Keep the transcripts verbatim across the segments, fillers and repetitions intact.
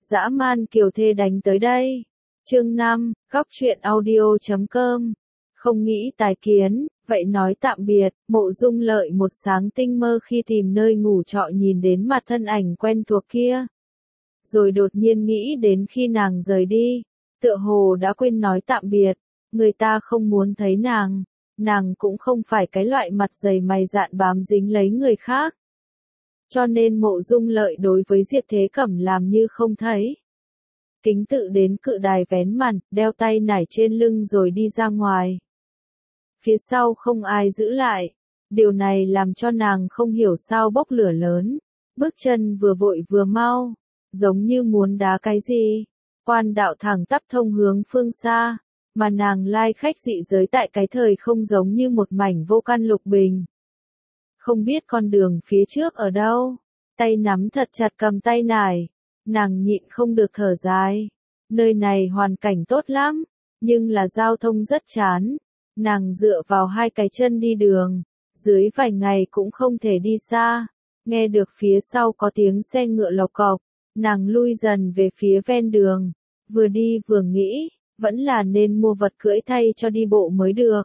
Dã man kiều thê đánh tới đây. Chương năm, góc truyện audio chấm com. Không nghĩ tái kiến, vậy nói tạm biệt. Mộ Dung Lợi một sáng tinh mơ khi tìm nơi ngủ trọ nhìn đến mặt thân ảnh quen thuộc kia. Rồi đột nhiên nghĩ đến khi nàng rời đi, tựa hồ đã quên nói tạm biệt, người ta không muốn thấy nàng, nàng cũng không phải cái loại mặt dày mày dạn bám dính lấy người khác. Cho nên Mộ Dung Lợi đối với Diệp Thế Cẩm làm như không thấy. Kính tự đến cự đài vén màn, đeo tay nải trên lưng rồi đi ra ngoài. Phía sau không ai giữ lại, điều này làm cho nàng không hiểu sao bốc lửa lớn, bước chân vừa vội vừa mau, giống như muốn đá cái gì. Quan đạo thẳng tắp thông hướng phương xa, mà nàng lai khách dị giới tại cái thời không giống như một mảnh vô căn lục bình. Không biết con đường phía trước ở đâu, tay nắm thật chặt cầm tay nải, nàng nhịn không được thở dài. Nơi này hoàn cảnh tốt lắm, nhưng là giao thông rất chán. Nàng dựa vào hai cái chân đi đường, dưới vài ngày cũng không thể đi xa. Nghe được phía sau có tiếng xe ngựa lộc cộc, nàng lui dần về phía ven đường, vừa đi vừa nghĩ, vẫn là nên mua vật cưỡi thay cho đi bộ mới được.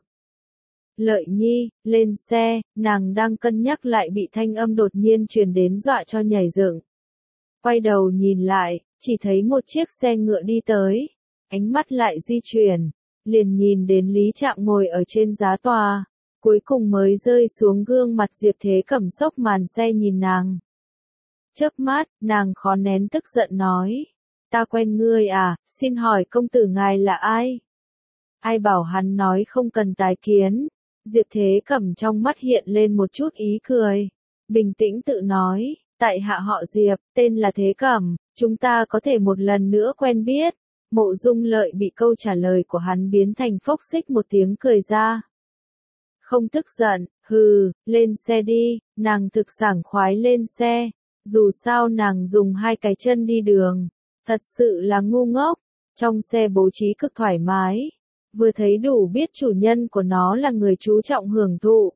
Lợi Nhi, lên xe, nàng đang cân nhắc lại bị thanh âm đột nhiên truyền đến dọa cho nhảy dựng. Quay đầu nhìn lại, chỉ thấy một chiếc xe ngựa đi tới, ánh mắt lại di chuyển, liền nhìn đến Lý Trạm ngồi ở trên giá tòa, cuối cùng mới rơi xuống gương mặt Diệp Thế Cẩm sốc màn xe nhìn nàng. Chớp mắt, nàng khó nén tức giận nói, ta quen ngươi à, xin hỏi công tử ngài là ai? Ai bảo hắn nói không cần tái kiến? Diệp Thế Cẩm trong mắt hiện lên một chút ý cười, bình tĩnh tự nói, tại hạ họ Diệp, tên là Thế Cẩm, chúng ta có thể một lần nữa quen biết. Mộ Dung Lợi bị câu trả lời của hắn biến thành phốc xích một tiếng cười ra. Không tức giận, hừ, lên xe đi, nàng thực sảng khoái lên xe, dù sao nàng dùng hai cái chân đi đường, thật sự là ngu ngốc, trong xe bố trí cực thoải mái, vừa thấy đủ biết chủ nhân của nó là người chú trọng hưởng thụ.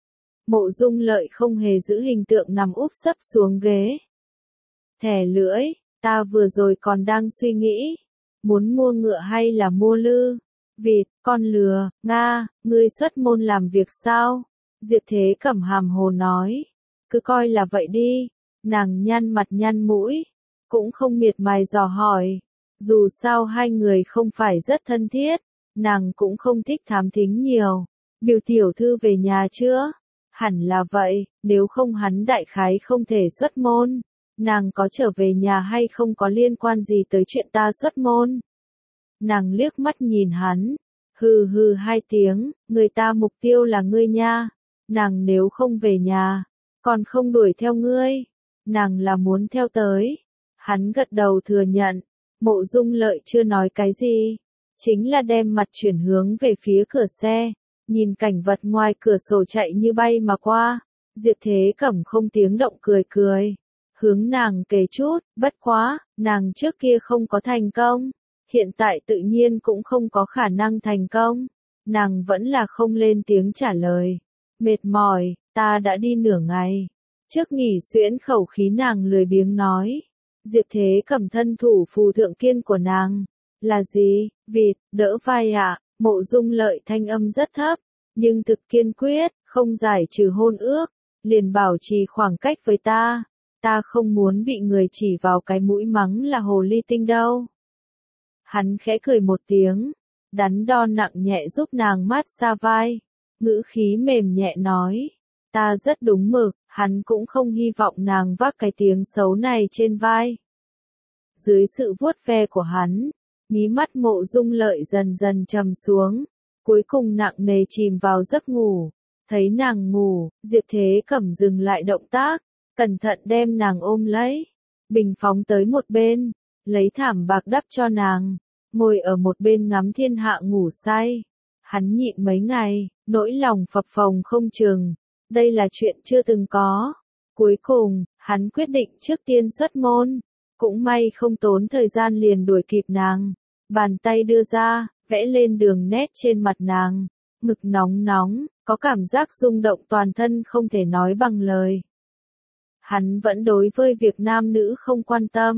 Mộ Dung Lợi không hề giữ hình tượng nằm úp sấp xuống ghế. Thẻ lưỡi, ta vừa rồi còn đang suy nghĩ, muốn mua ngựa hay là mua lư, vịt, con lừa, nga, ngươi xuất môn làm việc sao? Diệp Thế Cẩm hàm hồ nói, cứ coi là vậy đi. Nàng nhăn mặt nhăn mũi, cũng không miệt mài dò hỏi, dù sao hai người không phải rất thân thiết, nàng cũng không thích thám thính nhiều. Biểu tiểu thư về nhà chưa? Hẳn là vậy, nếu không hắn đại khái không thể xuất môn. Nàng có trở về nhà hay không có liên quan gì tới chuyện ta xuất môn? Nàng liếc mắt nhìn hắn, hừ hừ hai tiếng, người ta mục tiêu là ngươi nha. Nàng nếu không về nhà, còn không đuổi theo ngươi, nàng là muốn theo tới. Hắn gật đầu thừa nhận, Mộ Dung Lợi chưa nói cái gì, chính là đem mặt chuyển hướng về phía cửa xe, nhìn cảnh vật ngoài cửa sổ chạy như bay mà qua. Diệp Thế Cẩm không tiếng động cười cười, hướng nàng kể chút, bất quá, nàng trước kia không có thành công, hiện tại tự nhiên cũng không có khả năng thành công. Nàng vẫn là không lên tiếng trả lời, mệt mỏi, ta đã đi nửa ngày. Trước nghỉ xuyễn khẩu khí nàng lười biếng nói, Diệp Thế Cẩm thân thủ phù thượng kiên của nàng, là gì, vịt, đỡ vai ạ. Mộ Dung Lợi thanh âm rất thấp, nhưng thực kiên quyết, không giải trừ hôn ước, liền bảo trì khoảng cách với ta, ta không muốn bị người chỉ vào cái mũi mắng là hồ ly tinh đâu. Hắn khẽ cười một tiếng, đắn đo nặng nhẹ giúp nàng mát xa vai, ngữ khí mềm nhẹ nói, ta rất đúng mực, hắn cũng không hy vọng nàng vác cái tiếng xấu này trên vai. Dưới sự vuốt ve của hắn, mí mắt Mộ Dung Lợi dần dần trầm xuống, cuối cùng nặng nề chìm vào giấc ngủ. Thấy nàng ngủ, Diệp Thế Cẩm dừng lại động tác, cẩn thận đem nàng ôm lấy, bình phóng tới một bên, lấy thảm bạc đắp cho nàng, ngồi ở một bên ngắm thiên hạ ngủ say. Hắn nhịn mấy ngày, nỗi lòng phập phồng không chừng, đây là chuyện chưa từng có. Cuối cùng, hắn quyết định trước tiên xuất môn, cũng may không tốn thời gian liền đuổi kịp nàng. Bàn tay đưa ra, vẽ lên đường nét trên mặt nàng, ngực nóng nóng, có cảm giác rung động toàn thân không thể nói bằng lời. Hắn vẫn đối với việc nam nữ không quan tâm,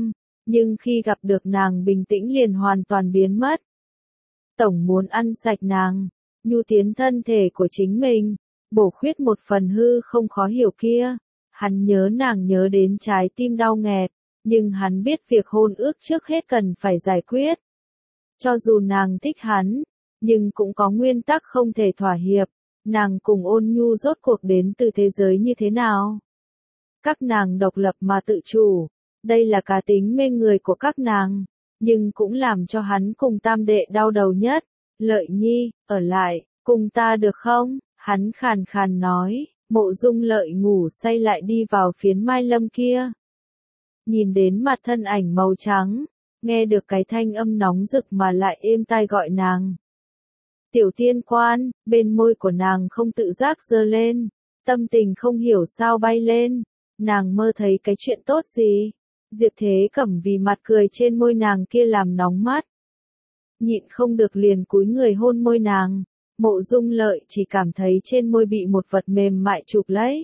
nhưng khi gặp được nàng bình tĩnh liền hoàn toàn biến mất. Tổng muốn ăn sạch nàng, nhu tiến thân thể của chính mình, bổ khuyết một phần hư không khó hiểu kia. Hắn nhớ nàng nhớ đến trái tim đau nghẹt, nhưng hắn biết việc hôn ước trước hết cần phải giải quyết. Cho dù nàng thích hắn, nhưng cũng có nguyên tắc không thể thỏa hiệp, nàng cùng Ôn Nhu rốt cuộc đến từ thế giới như thế nào? Các nàng độc lập mà tự chủ, đây là cá tính mê người của các nàng, nhưng cũng làm cho hắn cùng tam đệ đau đầu nhất. Lợi Nhi, ở lại, cùng ta được không? Hắn khàn khàn nói, Mộ Dung Lợi ngủ say lại đi vào phiến mai lâm kia. Nhìn đến mặt thân ảnh màu trắng, nghe được cái thanh âm nóng rực mà lại êm tai gọi nàng. Tiểu Tiên Quan, bên môi của nàng không tự giác giơ lên, tâm tình không hiểu sao bay lên, nàng mơ thấy cái chuyện tốt gì. Diệp Thế Cẩm vì mặt cười trên môi nàng kia làm nóng mắt. Nhịn không được liền cúi người hôn môi nàng, Mộ Dung Lợi chỉ cảm thấy trên môi bị một vật mềm mại chụp lấy.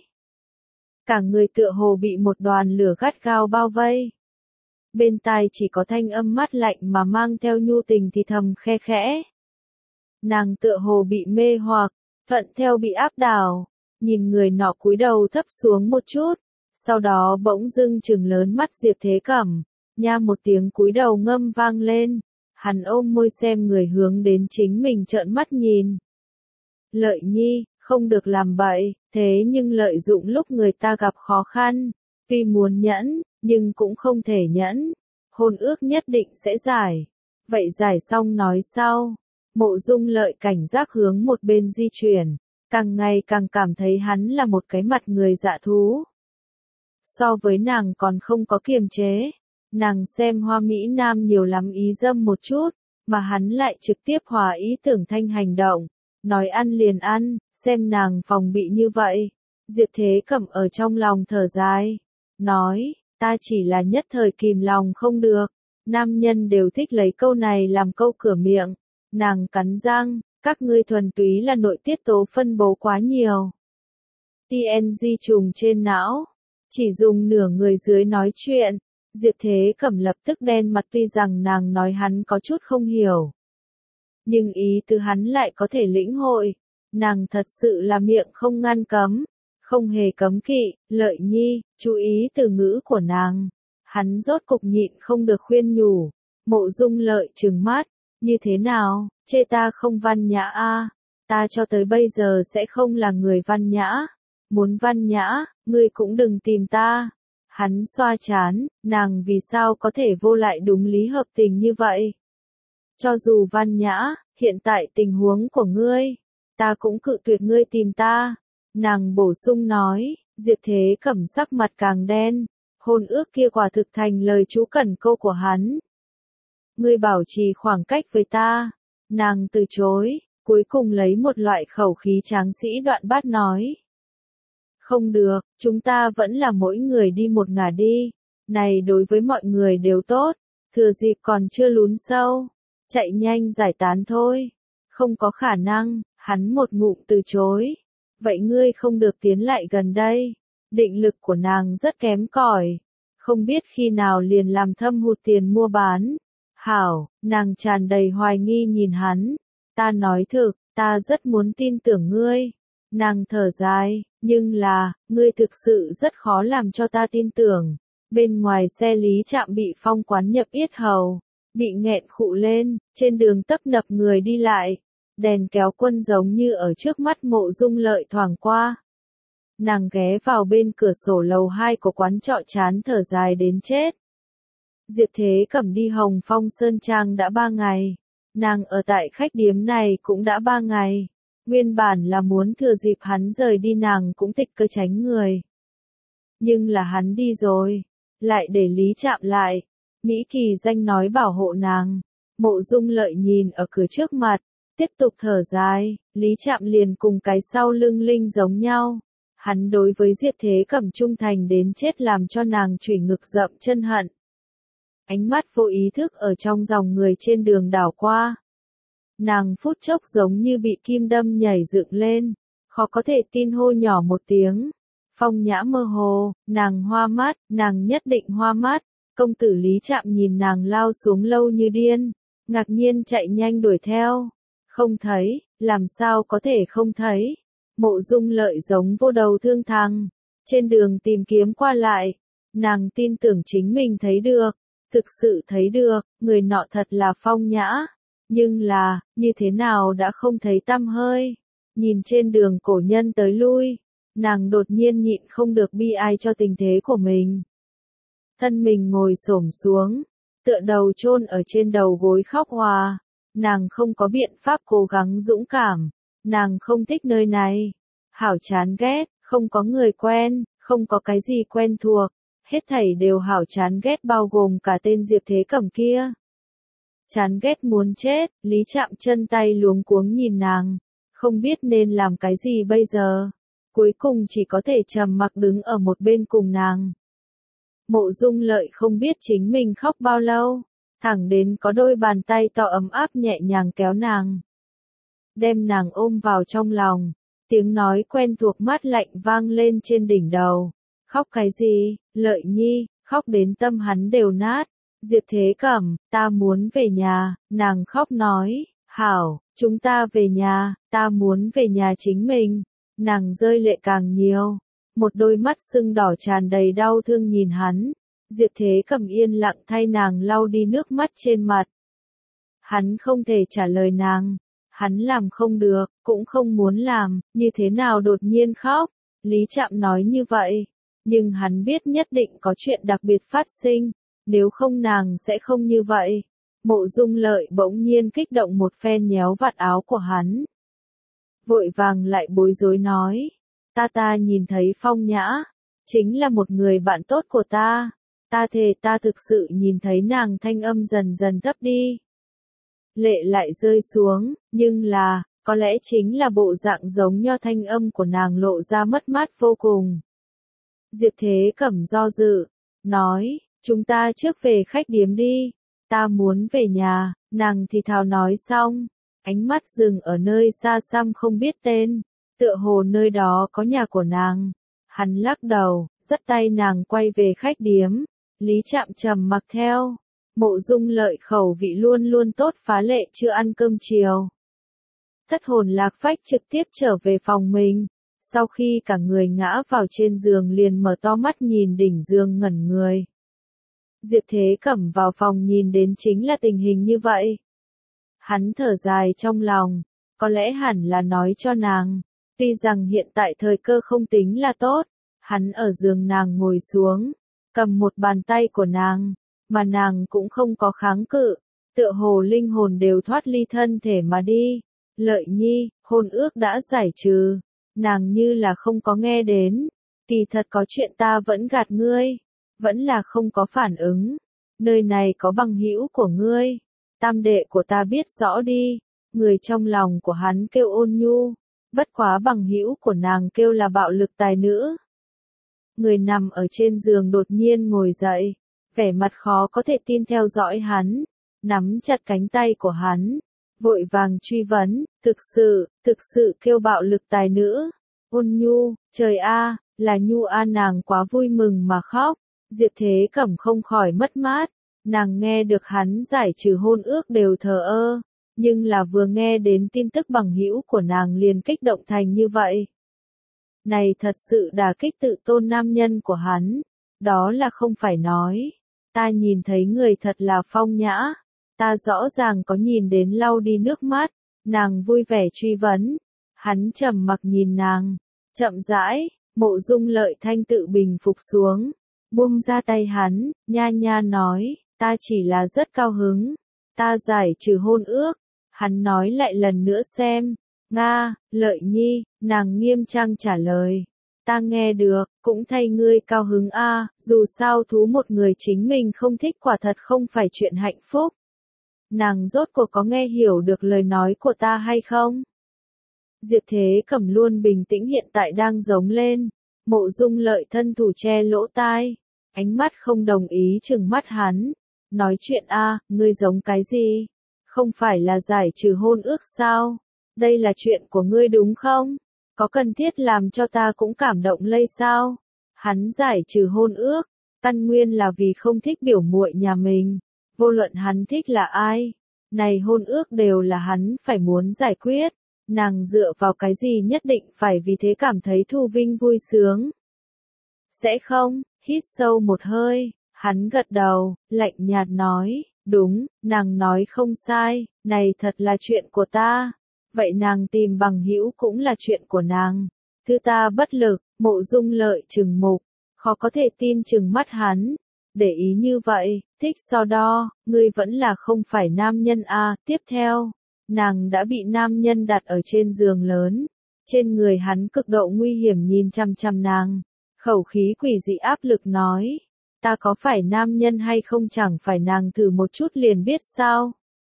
Cả người tựa hồ bị một đoàn lửa gắt gao bao vây. Bên tai chỉ có thanh âm mát lạnh mà mang theo nhu tình thì thầm khe khẽ. Nàng tựa hồ bị mê hoặc, thuận theo bị áp đảo, nhìn người nọ cúi đầu thấp xuống một chút, sau đó bỗng dưng trừng lớn mắt Diệp Thế Cẩm, nha một tiếng cúi đầu ngâm vang lên, hắn ôm môi xem người hướng đến chính mình trợn mắt nhìn. Lợi Nhi, không được làm bậy, thế nhưng lợi dụng lúc người ta gặp khó khăn, tuy muốn nhẫn, nhưng cũng không thể nhẫn, hôn ước nhất định sẽ giải. Vậy giải xong nói sau. Mộ Dung Lợi cảnh giác hướng một bên di chuyển, càng ngày càng cảm thấy hắn là một cái mặt người dạ thú. So với nàng còn không có kiềm chế, nàng xem Hoa Mỹ Nam nhiều lắm ý dâm một chút, mà hắn lại trực tiếp hòa ý tưởng thanh hành động, nói ăn liền ăn, xem nàng phòng bị như vậy. Diệp Thế Cẩm ở trong lòng thở dài, nói, ta chỉ là nhất thời kìm lòng không được, nam nhân đều thích lấy câu này làm câu cửa miệng. Nàng cắn răng, các ngươi thuần túy là nội tiết tố phân bố quá nhiều. tê en giê trùng trên não, chỉ dùng nửa người dưới nói chuyện, Diệp Thế Cẩm lập tức đen mặt tuy rằng nàng nói hắn có chút không hiểu. Nhưng ý từ hắn lại có thể lĩnh hội, nàng thật sự là miệng không ngăn cấm, không hề cấm kỵ. Lợi Nhi, chú ý từ ngữ của nàng. Hắn rốt cục nhịn không được khuyên nhủ, Mộ Dung Lợi trừng mắt. Như thế nào, chê ta không văn nhã a? Ta cho tới bây giờ sẽ không là người văn nhã. Muốn văn nhã, ngươi cũng đừng tìm ta. Hắn xoa chán, nàng vì sao có thể vô lại đúng lý hợp tình như vậy? Cho dù văn nhã, hiện tại tình huống của ngươi, ta cũng cự tuyệt ngươi tìm ta. Nàng bổ sung nói, Diệp Thế Cẩm sắc mặt càng đen, hôn ước kia quả thực thành lời chú cẩn câu của hắn. Ngươi bảo trì khoảng cách với ta. Nàng từ chối, cuối cùng lấy một loại khẩu khí tráng sĩ đoạn bát nói. Không được, chúng ta vẫn là mỗi người đi một ngả đi. Này đối với mọi người đều tốt, thừa dịp còn chưa lún sâu. Chạy nhanh giải tán thôi. Không có khả năng, hắn một ngụm từ chối. Vậy ngươi không được tiến lại gần đây. Định lực của nàng rất kém cỏi, không biết khi nào liền làm thâm hụt tiền mua bán. Hảo, nàng tràn đầy hoài nghi nhìn hắn. Ta nói thực, ta rất muốn tin tưởng ngươi. Nàng thở dài, nhưng là, ngươi thực sự rất khó làm cho ta tin tưởng. Bên ngoài xe Lý Trạm bị phong quán nhập yết hầu, bị nghẹn khụ lên, trên đường tấp nập người đi lại. Đèn kéo quân giống như ở trước mắt Mộ Dung Lợi thoảng qua. Nàng ghé vào bên cửa sổ lầu hai của quán trọ chán thở dài đến chết. Diệp Thế Cẩm đi Hồng Phong Sơn Trang đã ba ngày. Nàng ở tại khách điếm này cũng đã ba ngày. Nguyên bản là muốn thừa dịp hắn rời đi nàng cũng tịch cơ tránh người. Nhưng là hắn đi rồi. Lại để Lý Trạm lại. Mỹ Kỳ Danh nói bảo hộ nàng. Mộ Dung Lợi nhìn ở cửa trước mặt. Tiếp tục thở dài. Lý Trạm liền cùng cái sau lưng linh giống nhau. Hắn đối với Diệp Thế Cẩm trung thành đến chết làm cho nàng chủy ngực dậm chân hận. Ánh mắt vô ý thức ở trong dòng người trên đường đảo qua. Nàng phút chốc giống như bị kim đâm nhảy dựng lên, khó có thể tin hô nhỏ một tiếng. Phong Nhã mơ hồ, nàng hoa mắt, nàng nhất định hoa mắt. Công tử Lý Trạm nhìn nàng lao xuống lâu như điên, ngạc nhiên chạy nhanh đuổi theo. Không thấy, làm sao có thể không thấy. Mộ Dung Lợi giống vô đầu thương thằng, trên đường tìm kiếm qua lại, nàng tin tưởng chính mình thấy được, thực sự thấy được, người nọ thật là phong nhã, nhưng là, như thế nào đã không thấy tăm hơi. Nhìn trên đường cổ nhân tới lui, nàng đột nhiên nhịn không được bi ai cho tình thế của mình. Thân mình ngồi xổm xuống, tựa đầu chôn ở trên đầu gối khóc hòa. Nàng không có biện pháp cố gắng dũng cảm, nàng không thích nơi này, hảo chán ghét, không có người quen, không có cái gì quen thuộc, hết thảy đều hảo chán ghét bao gồm cả tên Diệp Thế Cẩm kia. Chán ghét muốn chết, Lý Trạm chân tay luống cuống nhìn nàng, không biết nên làm cái gì bây giờ, cuối cùng chỉ có thể trầm mặc đứng ở một bên cùng nàng. Mộ Dung Lợi không biết chính mình khóc bao lâu, thẳng đến có đôi bàn tay to ấm áp nhẹ nhàng kéo nàng, đem nàng ôm vào trong lòng, tiếng nói quen thuộc mát lạnh vang lên trên đỉnh đầu. Khóc cái gì, Lợi Nhi, khóc đến tâm hắn đều nát. Diệp Thế Cẩm, ta muốn về nhà, nàng khóc nói, hảo, chúng ta về nhà, ta muốn về nhà chính mình. Nàng rơi lệ càng nhiều, một đôi mắt sưng đỏ tràn đầy đau thương nhìn hắn. Diệp Thế Cẩm yên lặng thay nàng lau đi nước mắt trên mặt. Hắn không thể trả lời nàng, hắn làm không được, cũng không muốn làm, như thế nào đột nhiên khóc. Lý Trạm nói như vậy, nhưng hắn biết nhất định có chuyện đặc biệt phát sinh, nếu không nàng sẽ không như vậy. Mộ Dung Lợi bỗng nhiên kích động một phen nhéo vạt áo của hắn, vội vàng lại bối rối nói, ta ta nhìn thấy Phong Nhã, chính là một người bạn tốt của ta, ta thề ta thực sự nhìn thấy nàng. Thanh âm dần dần thấp đi, lệ lại rơi xuống, nhưng là, có lẽ chính là bộ dạng giống nho thanh âm của nàng lộ ra mất mát vô cùng. Diệp Thế Cẩm do dự, nói, chúng ta trước về khách điếm đi, ta muốn về nhà. Nàng thì thào nói xong, ánh mắt dừng ở nơi xa xăm không biết tên, tựa hồ nơi đó có nhà của nàng. Hắn lắc đầu, dắt tay nàng quay về khách điếm. Lý Trạm trầm mặc theo. Mộ Dung Lợi khẩu vị luôn luôn tốt phá lệ chưa ăn cơm chiều. Thất hồn lạc phách trực tiếp trở về phòng mình. Sau khi cả người ngã vào trên giường liền mở to mắt nhìn đỉnh giường ngẩn người. Diệp Thế Cẩm vào phòng nhìn đến chính là tình hình như vậy. Hắn thở dài trong lòng, có lẽ hẳn là nói cho nàng, tuy rằng hiện tại thời cơ không tính là tốt. Hắn ở giường nàng ngồi xuống, cầm một bàn tay của nàng, mà nàng cũng không có kháng cự, tựa hồ linh hồn đều thoát ly thân thể mà đi. Lợi Nhi, hôn ước đã giải trừ. Nàng như là không có nghe đến, kỳ thật có chuyện ta vẫn gạt ngươi, vẫn là không có phản ứng. Nơi này có bằng hữu của ngươi, tam đệ của ta biết rõ đi. Người trong lòng của hắn kêu ôn nhu, bất quá bằng hữu của nàng kêu là bạo lực tài nữ. Người nằm ở trên giường đột nhiên ngồi dậy, vẻ mặt khó có thể tin theo dõi hắn, nắm chặt cánh tay của hắn, vội vàng truy vấn, thực sự, thực sự kêu bạo lực tài nữ. Ôn nhu, trời a, là nhu a. Nàng quá vui mừng mà khóc. Diệp Thế Cẩm không khỏi mất mát, nàng nghe được hắn giải trừ hôn ước đều thờ ơ, nhưng là vừa nghe đến tin tức bằng hữu của nàng liền kích động thành như vậy. Này thật sự đả kích tự tôn nam nhân của hắn, đó là không phải nói, ta nhìn thấy người thật là Phong Nhã, ta rõ ràng có nhìn đến lau đi nước mắt. Nàng vui vẻ truy vấn, hắn trầm mặc nhìn nàng, chậm rãi. Mộ Dung Lợi thanh tự bình phục xuống, buông ra tay hắn, nha nha nói, ta chỉ là rất cao hứng, ta giải trừ hôn ước. Hắn nói lại lần nữa xem, Nga, Lợi Nhi, nàng nghiêm trang trả lời, ta nghe được, cũng thay ngươi cao hứng a, dù sao thú một người chính mình không thích quả thật không phải chuyện hạnh phúc. Nàng rốt cuộc có nghe hiểu được lời nói của ta hay không? Diệp Thế Cẩm luôn bình tĩnh hiện tại đang giống lên. Mộ Dung Lợi thân thủ che lỗ tai, ánh mắt không đồng ý trừng mắt hắn. Nói chuyện a, ngươi giống cái gì? Không phải là giải trừ hôn ước sao? Đây là chuyện của ngươi đúng không? Có cần thiết làm cho ta cũng cảm động lây sao? Hắn giải trừ hôn ước, Căn nguyên là vì không thích biểu muội nhà mình, vô luận hắn thích là ai, này hôn ước đều là hắn phải muốn giải quyết, nàng dựa vào cái gì nhất định phải vì thế cảm thấy Thu Vinh vui sướng. Sẽ không, hít sâu một hơi, hắn gật đầu, lạnh nhạt nói, đúng, nàng nói không sai, này thật là chuyện của ta, vậy nàng tìm bằng hữu cũng là chuyện của nàng, thứ ta bất lực, Mộ Dung Lợi trừng mục, khó có thể tin trừng mắt hắn, để ý như vậy, thích so đo, ngươi vẫn là không phải nam nhân a. Tiếp theo, nàng đã bị nam nhân đặt ở trên giường lớn, trên người hắn cực độ nguy hiểm nhìn chăm chăm nàng, khẩu khí quỷ dị áp lực nói, ta có phải nam nhân hay không chẳng phải nàng thử một chút liền biết sao.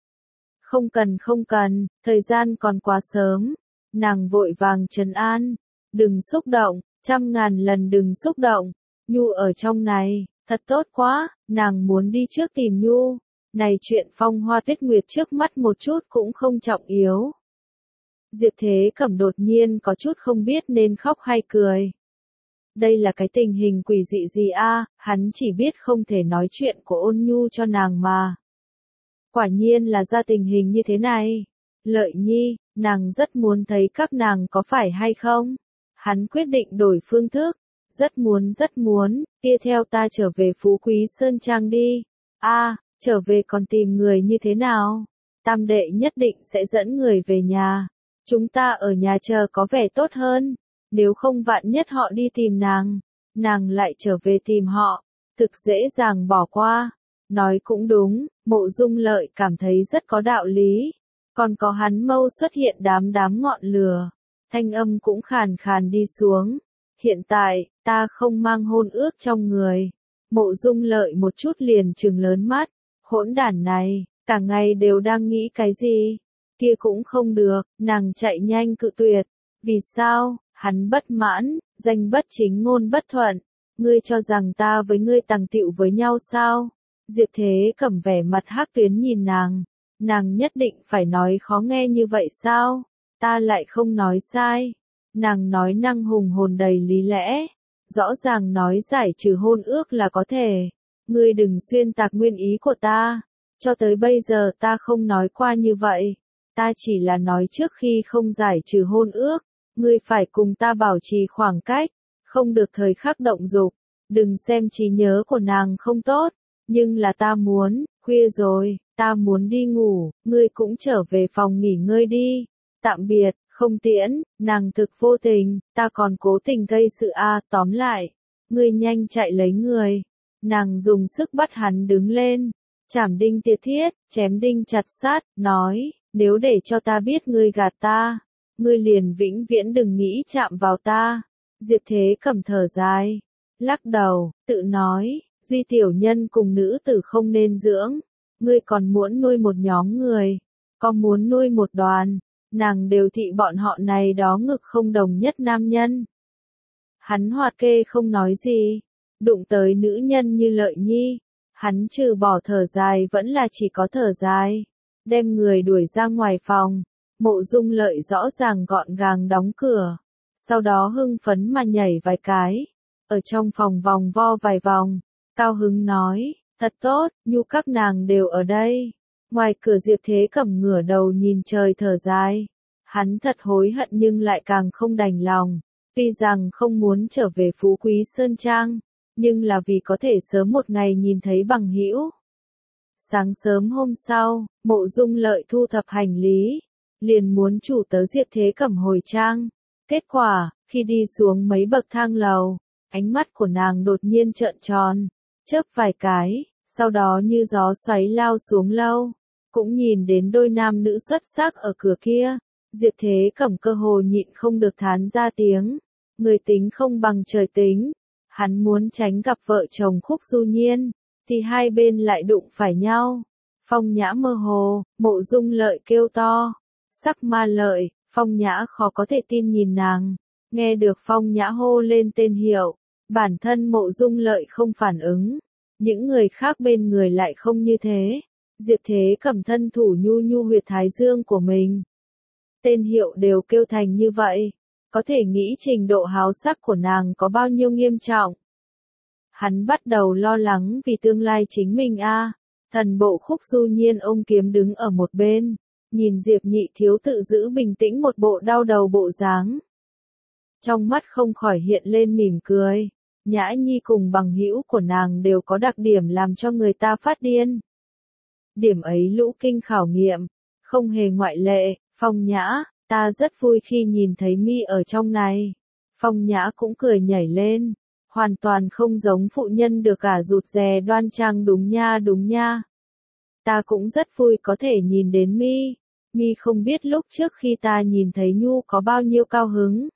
Không cần không cần, thời gian còn quá sớm, nàng vội vàng trấn an, đừng xúc động, trăm ngàn lần đừng xúc động, Nhu ở trong này, thật tốt quá, nàng muốn đi trước tìm Nhu, này chuyện phong hoa tuyết nguyệt trước mắt một chút cũng không trọng yếu. Diệp Thế Cẩm đột nhiên có chút không biết nên khóc hay cười. Đây là cái tình hình quỷ dị gì a? Hắn chỉ biết không thể nói chuyện của Ôn Nhu cho nàng mà. Quả nhiên là ra tình hình như thế này. Lợi Nhi, nàng rất muốn thấy các nàng có phải hay không? Hắn quyết định đổi phương thức. Rất muốn rất muốn, kia theo ta trở về Phú Quý Sơn Trang đi. A, trở về còn tìm người như thế nào? Tam đệ nhất định sẽ dẫn người về nhà. Chúng ta ở nhà chờ có vẻ tốt hơn. Nếu không vạn nhất họ đi tìm nàng, nàng lại trở về tìm họ, thực dễ dàng bỏ qua. Nói cũng đúng, Mộ Dung Lợi cảm thấy rất có đạo lý. Còn có hắn mâu xuất hiện đám đám ngọn lửa, thanh âm cũng khàn khàn đi xuống. Hiện tại, ta không mang hôn ước trong người. Mộ Dung Lợi một chút liền trừng lớn mắt, hỗn đản này, cả ngày đều đang nghĩ cái gì? Kia cũng không được, nàng chạy nhanh cự tuyệt. Vì sao? Hắn bất mãn, danh bất chính ngôn bất thuận, ngươi cho rằng ta với ngươi tàng tiệu với nhau sao? Diệp Thế Cẩm vẻ mặt hắc tuyến nhìn nàng, nàng nhất định phải nói khó nghe như vậy sao? Ta lại không nói sai. Nàng nói năng hùng hồn đầy lý lẽ, rõ ràng nói giải trừ hôn ước là có thể. Ngươi đừng xuyên tạc nguyên ý của ta, cho tới bây giờ ta không nói qua như vậy, ta chỉ là nói trước khi không giải trừ hôn ước. Ngươi phải cùng ta bảo trì khoảng cách, không được thời khắc động dục, đừng xem trí nhớ của nàng không tốt, nhưng là ta muốn, khuya rồi, ta muốn đi ngủ, ngươi cũng trở về phòng nghỉ ngơi đi, tạm biệt, không tiễn, nàng thực vô tình, ta còn cố tình gây sự a, tóm lại, ngươi nhanh chạy lấy người, nàng dùng sức bắt hắn đứng lên, chảm đinh tiệt thiết, chém đinh chặt sát, nói, nếu để cho ta biết ngươi gạt ta, ngươi liền vĩnh viễn đừng nghĩ chạm vào ta. Diệp Thế Cẩm thở dài, lắc đầu, tự nói, duy tiểu nhân cùng nữ tử không nên dưỡng, ngươi còn muốn nuôi một nhóm người, còn muốn nuôi một đoàn, nàng đều thị bọn họ này đó ngực không đồng nhất nam nhân. Hắn hoạt kê không nói gì, đụng tới nữ nhân như Lợi Nhi, hắn trừ bỏ thở dài vẫn là chỉ có thở dài, đem người đuổi ra ngoài phòng. Mộ Dung Lợi rõ ràng gọn gàng đóng cửa, sau đó hưng phấn mà nhảy vài cái, ở trong phòng vòng vo vài vòng, cao hứng nói, thật tốt, Nhu các nàng đều ở đây. Ngoài cửa Diệp Thế Cẩm ngửa đầu nhìn trời thở dài, hắn thật hối hận nhưng lại càng không đành lòng, tuy rằng không muốn trở về Phú Quý Sơn Trang, nhưng là vì có thể sớm một ngày nhìn thấy bằng hữu. Sáng sớm hôm sau, Mộ Dung Lợi thu thập hành lý, liền muốn chủ tớ Diệp Thế Cẩm hồi trang. Kết quả, khi đi xuống mấy bậc thang lầu, ánh mắt của nàng đột nhiên trợn tròn, chớp vài cái, sau đó như gió xoáy lao xuống lâu, cũng nhìn đến đôi nam nữ xuất sắc ở cửa kia. Diệp Thế Cẩm cơ hồ nhịn không được thán ra tiếng, người tính không bằng trời tính, hắn muốn tránh gặp vợ chồng Khúc Du Nhiên, thì hai bên lại đụng phải nhau. Phong Nhã mơ hồ, Mộ Dung Lợi kêu to. Sắc Ma Lợi, Phong Nhã khó có thể tin nhìn nàng, nghe được Phong Nhã hô lên tên hiệu, bản thân Mộ Dung Lợi không phản ứng, những người khác bên người lại không như thế. Diệp Thế Cẩm thân thủ nhu nhu huyệt thái dương của mình, tên hiệu đều kêu thành như vậy, có thể nghĩ trình độ háo sắc của nàng có bao nhiêu nghiêm trọng. Hắn bắt đầu lo lắng vì tương lai chính mình a. Thần bộ Khúc Du Nhiên ôm kiếm đứng ở một bên, nhìn Diệp Nhị Thiếu tự giữ bình tĩnh một bộ đau đầu bộ dáng. Trong mắt không khỏi hiện lên mỉm cười. Nhã Nhi cùng bằng hữu của nàng đều có đặc điểm làm cho người ta phát điên. Điểm ấy Lũ Kinh khảo nghiệm, không hề ngoại lệ. Phong Nhã, ta rất vui khi nhìn thấy mi ở trong này. Phong Nhã cũng cười nhảy lên, hoàn toàn không giống phụ nhân được cả rụt rè đoan trang đúng nha đúng nha. Ta cũng rất vui có thể nhìn đến mi, mi không biết lúc trước khi ta nhìn thấy Nhu có bao nhiêu cao hứng.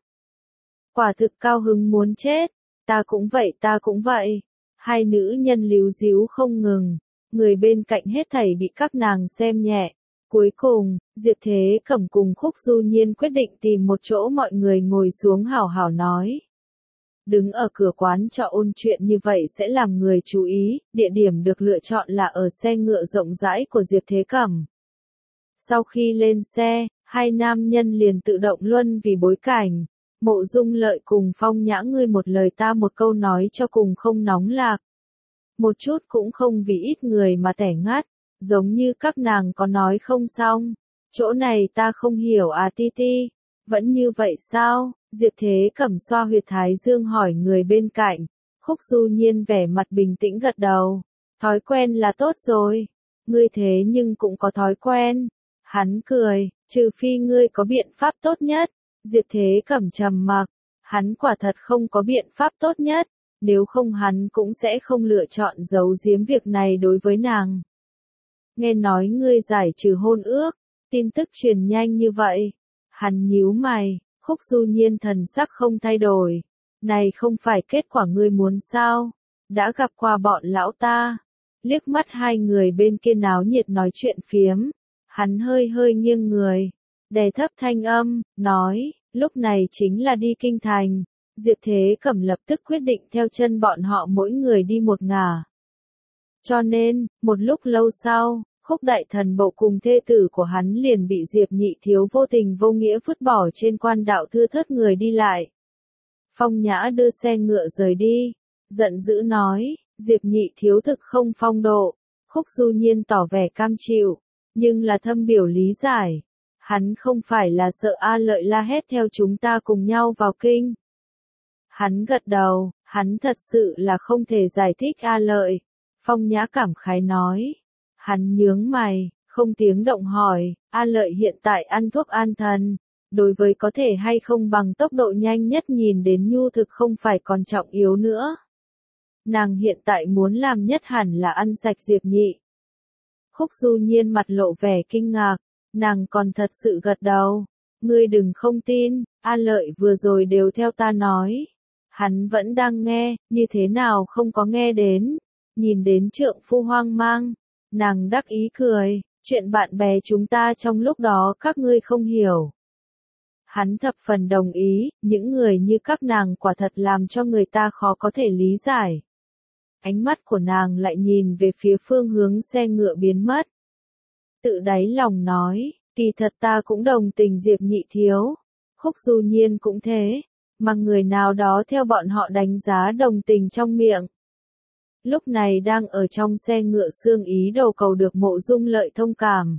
Quả thực cao hứng muốn chết, ta cũng vậy ta cũng vậy. Hai nữ nhân líu díu không ngừng, người bên cạnh hết thảy bị các nàng xem nhẹ. Cuối cùng, Diệp Thế Cẩm cùng Khúc Du Nhiên quyết định tìm một chỗ mọi người ngồi xuống hảo hảo nói. Đứng ở cửa quán trọ ôn chuyện như vậy sẽ làm người chú ý, địa điểm được lựa chọn là ở xe ngựa rộng rãi của Diệp Thế Cẩm. Sau khi lên xe, hai nam nhân liền tự động luân vì bối cảnh. Mộ Dung Lợi cùng Phong Nhã ngươi một lời ta một câu nói cho cùng không nóng lạc. Một chút cũng không vì ít người mà tẻ ngắt, giống như các nàng có nói không xong. Chỗ này ta không hiểu à ti ti, vẫn như vậy sao? Diệp Thế Cẩm xoa huyệt thái dương hỏi người bên cạnh. Khúc Du Nhiên vẻ mặt bình tĩnh gật đầu. Thói quen là tốt rồi. Ngươi thế nhưng cũng có thói quen. Hắn cười, trừ phi ngươi có biện pháp tốt nhất. Diệp Thế Cẩm trầm mặc. Hắn quả thật không có biện pháp tốt nhất. Nếu không hắn cũng sẽ không lựa chọn giấu giếm việc này đối với nàng. Nghe nói ngươi giải trừ hôn ước. Tin tức truyền nhanh như vậy. Hắn nhíu mày. Khúc Du Nhiên thần sắc không thay đổi. Này không phải kết quả ngươi muốn sao? Đã gặp qua bọn lão ta. Liếc mắt hai người bên kia náo nhiệt nói chuyện phiếm. Hắn hơi hơi nghiêng người. Đè thấp thanh âm, nói, lúc này chính là đi kinh thành. Diệp Thế Cẩm lập tức quyết định theo chân bọn họ mỗi người đi một ngả. Cho nên, một lúc lâu sau, Khúc Đại Thần Bộ cùng thê tử của hắn liền bị Diệp Nhị Thiếu vô tình vô nghĩa vứt bỏ trên quan đạo thưa thớt người đi lại. Phong Nhã đưa xe ngựa rời đi, giận dữ nói, Diệp Nhị Thiếu thực không phong độ. Khúc Du Nhiên tỏ vẻ cam chịu, nhưng là thâm biểu lý giải. Hắn không phải là sợ A Lợi la hét theo chúng ta cùng nhau vào kinh. Hắn gật đầu, hắn thật sự là không thể giải thích A Lợi. Phong Nhã cảm khái nói. Hắn nhướng mày, không tiếng động hỏi, A Lợi hiện tại ăn thuốc an thần, đối với có thể hay không bằng tốc độ nhanh nhất nhìn đến nhu thực không phải còn trọng yếu nữa. Nàng hiện tại muốn làm nhất hẳn là ăn sạch Diệp Nhị. Khúc Du Nhiên mặt lộ vẻ kinh ngạc, nàng còn thật sự gật đầu. Ngươi đừng không tin, A Lợi vừa rồi đều theo ta nói. Hắn vẫn đang nghe, như thế nào không có nghe đến. Nhìn đến trượng phu hoang mang, nàng đắc ý cười, chuyện bạn bè chúng ta trong lúc đó các ngươi không hiểu. Hắn thập phần đồng ý, những người như các nàng quả thật làm cho người ta khó có thể lý giải. Ánh mắt của nàng lại nhìn về phía phương hướng xe ngựa biến mất. Tự đáy lòng nói, kỳ thật ta cũng đồng tình Diệp Nhị Thiếu. Khúc Du Nhiên cũng thế, mà người nào đó theo bọn họ đánh giá đồng tình trong miệng. Lúc này đang ở trong xe ngựa Sương ý đầu cầu được Mộ Dung Lợi thông cảm.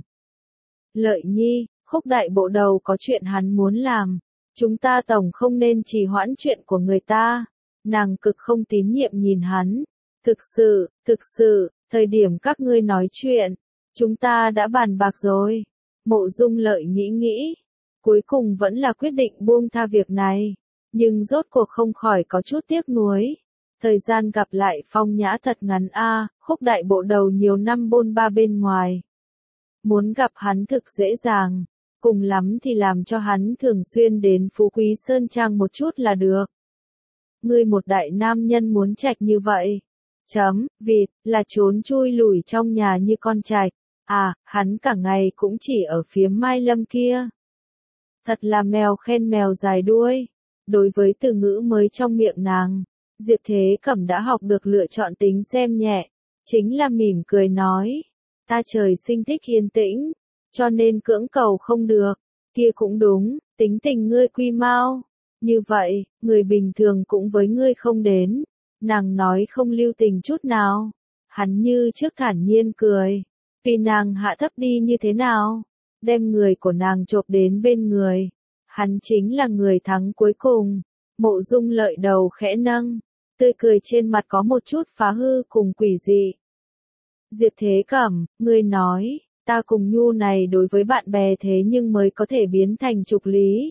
Lợi Nhi, Khúc đại bộ đầu có chuyện hắn muốn làm. Chúng ta tổng không nên trì hoãn chuyện của người ta. Nàng cực không tín nhiệm nhìn hắn. Thực sự, thực sự, thời điểm các ngươi nói chuyện, chúng ta đã bàn bạc rồi. Mộ Dung Lợi nghĩ nghĩ. Cuối cùng vẫn là quyết định buông tha việc này. Nhưng rốt cuộc không khỏi có chút tiếc nuối. Thời gian gặp lại Phong Nhã thật ngắn a, à, Khúc đại bộ đầu nhiều năm bôn ba bên ngoài. Muốn gặp hắn thực dễ dàng, cùng lắm thì làm cho hắn thường xuyên đến Phú Quý Sơn Trang một chút là được. Ngươi một đại nam nhân muốn trạch như vậy. Chấm, vịt, là trốn chui lủi trong nhà như con trạch. À, hắn cả ngày cũng chỉ ở phía Mai Lâm kia. Thật là mèo khen mèo dài đuôi. Đối với từ ngữ mới trong miệng nàng, Diệp Thế Cẩm đã học được lựa chọn tính xem nhẹ, chính là mỉm cười nói, ta trời sinh thích yên tĩnh, cho nên cưỡng cầu không được, kia cũng đúng, tính tình ngươi quy mau, như vậy, người bình thường cũng với ngươi không đến, Nàng nói không lưu tình chút nào. Hắn như trước thản nhiên cười. Vì nàng hạ thấp đi như thế nào? Đem người của nàng chộp đến bên người. Hắn chính là người thắng cuối cùng. Mộ Dung Lợi đầu khẽ nâng. Tươi cười trên mặt có một chút phá hư cùng quỷ dị. Diệp Thế Cẩm, ngươi nói, ta cùng Nhu này đối với bạn bè thế nhưng mới có thể biến thành trục lý.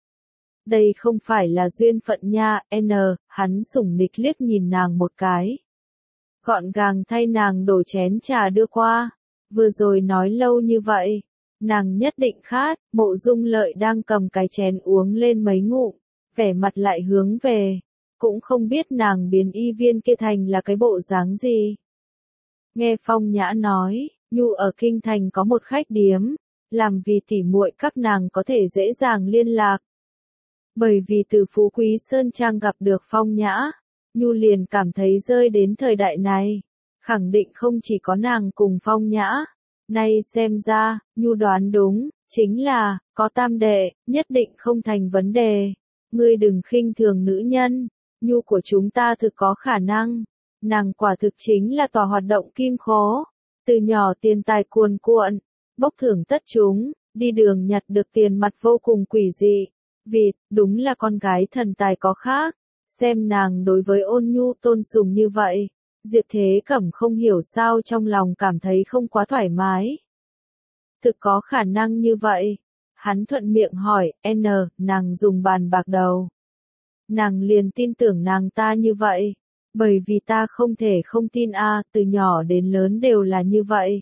Đây không phải là duyên phận nha, N, hắn sủng nịch liếc nhìn nàng một cái. Gọn gàng thay nàng đổ chén trà đưa qua, vừa rồi nói lâu như vậy, nàng nhất định khát, Mộ Dung Lợi đang cầm cái chén uống lên mấy ngụm, vẻ mặt lại hướng về, cũng không biết nàng biến y viên kia thành là cái bộ dáng gì. Nghe Phong Nhã nói, Nhu ở Kinh Thành có một khách điếm, làm vì tỉ muội các nàng có thể dễ dàng liên lạc. Bởi vì từ Phú Quý Sơn Trang gặp được Phong Nhã, Nhu liền cảm thấy rơi đến thời đại này, khẳng định không chỉ có nàng cùng Phong Nhã. Nay xem ra, Nhu đoán đúng, chính là, có tam đệ, nhất định không thành vấn đề. Ngươi đừng khinh thường nữ nhân, Nhu của chúng ta thực có khả năng. Nàng quả thực chính là tòa hoạt động kim khố, từ nhỏ tiền tài cuồn cuộn, bốc thưởng tất chúng, đi đường nhặt được tiền mặt vô cùng quỷ dị. Vịt, đúng là con gái thần tài có khác, xem nàng đối với Ôn Nhu tôn sùng như vậy, Diệp Thế Cẩm không hiểu sao trong lòng cảm thấy không quá thoải mái. Thực có khả năng như vậy, hắn thuận miệng hỏi, N, nàng dùng bàn bạc đầu. Nàng liền tin tưởng nàng ta như vậy. Bởi vì ta không thể không tin a, từ nhỏ đến lớn đều là như vậy.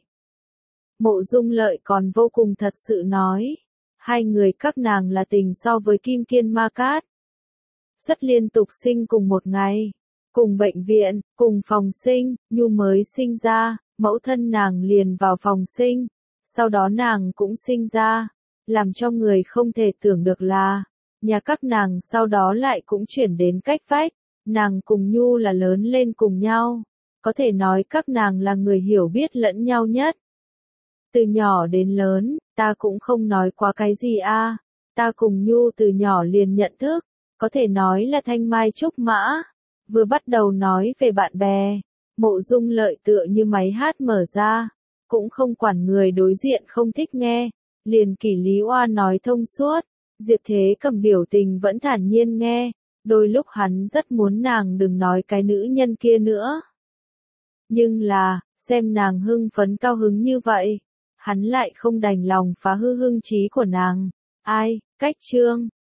Mộ Dung Lợi còn vô cùng thật sự nói. Hai người các nàng là tình so với Kim Kiên Ma Cát. Xuất liên tục sinh cùng một ngày. Cùng bệnh viện, cùng phòng sinh, Nhu mới sinh ra, mẫu thân nàng liền vào phòng sinh. Sau đó nàng cũng sinh ra. Làm cho người không thể tưởng được là, nhà các nàng sau đó lại cũng chuyển đến cách vách. Nàng cùng Nhu là lớn lên cùng nhau, có thể nói các nàng là người hiểu biết lẫn nhau nhất. Từ nhỏ đến lớn, ta cũng không nói quá cái gì a, ta cùng Nhu từ nhỏ liền nhận thức, có thể nói là thanh mai trúc mã. Vừa bắt đầu nói về bạn bè, Mộ Dung Lợi tựa như máy hát mở ra, cũng không quản người đối diện không thích nghe, liền kỷ lý oa nói thông suốt, Diệp Thế Cẩm biểu tình vẫn thản nhiên nghe. Đôi lúc hắn rất muốn nàng đừng nói cái nữ nhân kia nữa. Nhưng là, xem nàng hưng phấn cao hứng như vậy, hắn lại không đành lòng phá hư hưng trí của nàng. Ai, cách chương.